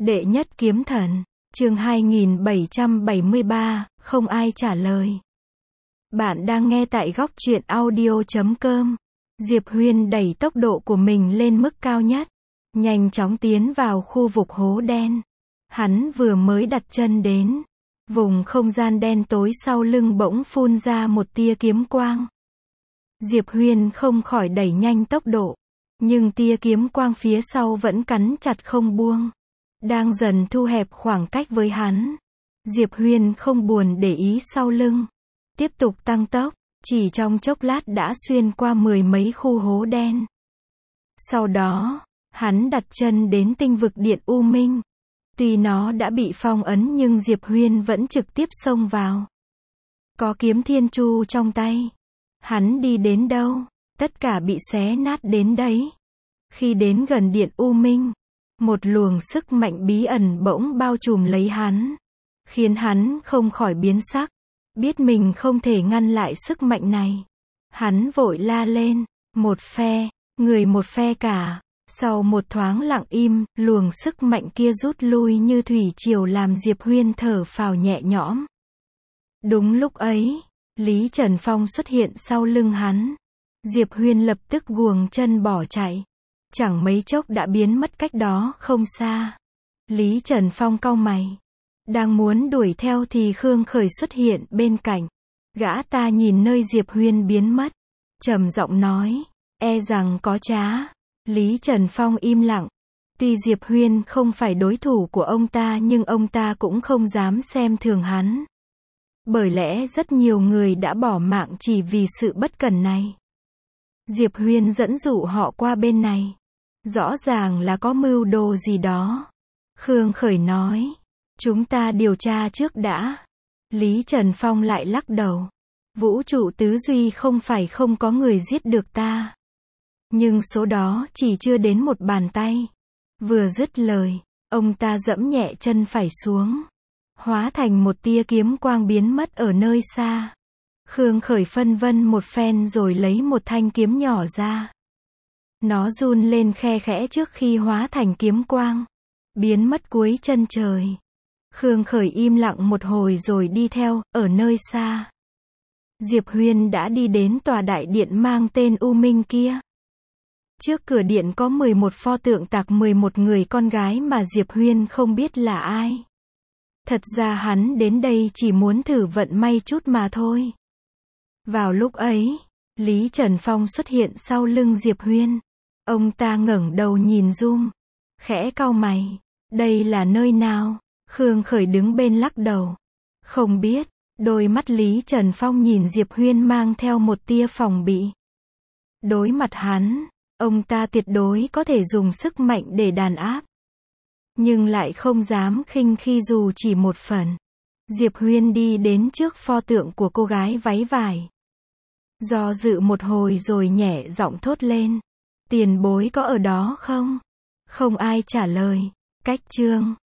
Đệ nhất kiếm thần, chương 2773, không ai trả lời. Bạn đang nghe tại góc truyện audio.com. Diệp Huyên đẩy tốc độ của mình lên mức cao nhất, nhanh chóng tiến vào khu vực hố đen. Hắn vừa mới đặt chân đến, vùng không gian đen tối sau lưng bỗng phun ra một tia kiếm quang. Diệp Huyên không khỏi đẩy nhanh tốc độ, nhưng tia kiếm quang phía sau vẫn cắn chặt không buông, đang dần thu hẹp khoảng cách với hắn. Diệp Huyên không buồn để ý sau lưng, tiếp tục tăng tốc, chỉ trong chốc lát đã xuyên qua mười mấy khu hố đen. Sau đó, hắn đặt chân đến tinh vực Điện U Minh. Tuy nó đã bị phong ấn nhưng Diệp Huyên vẫn trực tiếp xông vào. Có kiếm thiên chu trong tay, hắn đi đến đâu, tất cả bị xé nát đến đấy. Khi đến gần Điện U Minh, một luồng sức mạnh bí ẩn bỗng bao trùm lấy hắn, khiến hắn không khỏi biến sắc. Biết mình không thể ngăn lại sức mạnh này, hắn vội la lên, một phe, người một phe cả. Sau một thoáng lặng im, luồng sức mạnh kia rút lui như thủy triều làm Diệp Huyên thở phào nhẹ nhõm. Đúng lúc ấy, Lý Trần Phong xuất hiện sau lưng hắn. Diệp Huyên lập tức guồng chân bỏ chạy, chẳng mấy chốc đã biến mất cách đó không xa. Lý Trần Phong cau mày, đang muốn đuổi theo thì Khương Khởi xuất hiện bên cạnh. Gã ta nhìn nơi Diệp Huyên biến mất, trầm giọng nói, e rằng có trá. Lý Trần Phong im lặng. Tuy Diệp Huyên không phải đối thủ của ông ta nhưng ông ta cũng không dám xem thường hắn. Bởi lẽ rất nhiều người đã bỏ mạng chỉ vì sự bất cẩn này. Diệp Huyên dẫn dụ họ qua bên này, rõ ràng là có mưu đồ gì đó. Khương Khởi nói, chúng ta điều tra trước đã. Lý Trần Phong lại lắc đầu, vũ trụ tứ duy không phải không có người giết được ta, nhưng số đó chỉ chưa đến một bàn tay. Vừa dứt lời, ông ta giẫm nhẹ chân phải xuống, hóa thành một tia kiếm quang biến mất ở nơi xa. Khương Khởi phân vân một phen rồi lấy một thanh kiếm nhỏ ra. Nó run lên khe khẽ trước khi hóa thành kiếm quang, biến mất cuối chân trời. Khương Khởi im lặng một hồi rồi đi theo, ở nơi xa. Diệp Huyên đã đi đến tòa đại điện mang tên U Minh kia. Trước cửa điện có 11 pho tượng tạc 11 người con gái mà Diệp Huyên không biết là ai. Thật ra hắn đến đây chỉ muốn thử vận may chút mà thôi. Vào lúc ấy, Lý Trần Phong xuất hiện sau lưng Diệp Huyên. Ông ta ngẩng đầu nhìn Zoom, khẽ cau mày. Đây là nơi nào? Khương Khởi đứng bên lắc đầu. Không biết. Đôi mắt Lý Trần Phong nhìn Diệp Huyên mang theo một tia phòng bị. Đối mặt hắn, ông ta tuyệt đối có thể dùng sức mạnh để đàn áp, nhưng lại không dám khinh khi dù chỉ một phần. Diệp Huyên đi đến trước pho tượng của cô gái váy vải, do dự một hồi rồi nhẹ giọng thốt lên, tiền bối có ở đó không? Không ai trả lời. Cách chương